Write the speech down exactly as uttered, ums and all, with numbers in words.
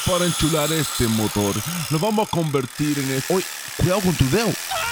para enchular este motor. Lo vamos a convertir en... el- ¡Uy! ¡Cuidado con tu dedo!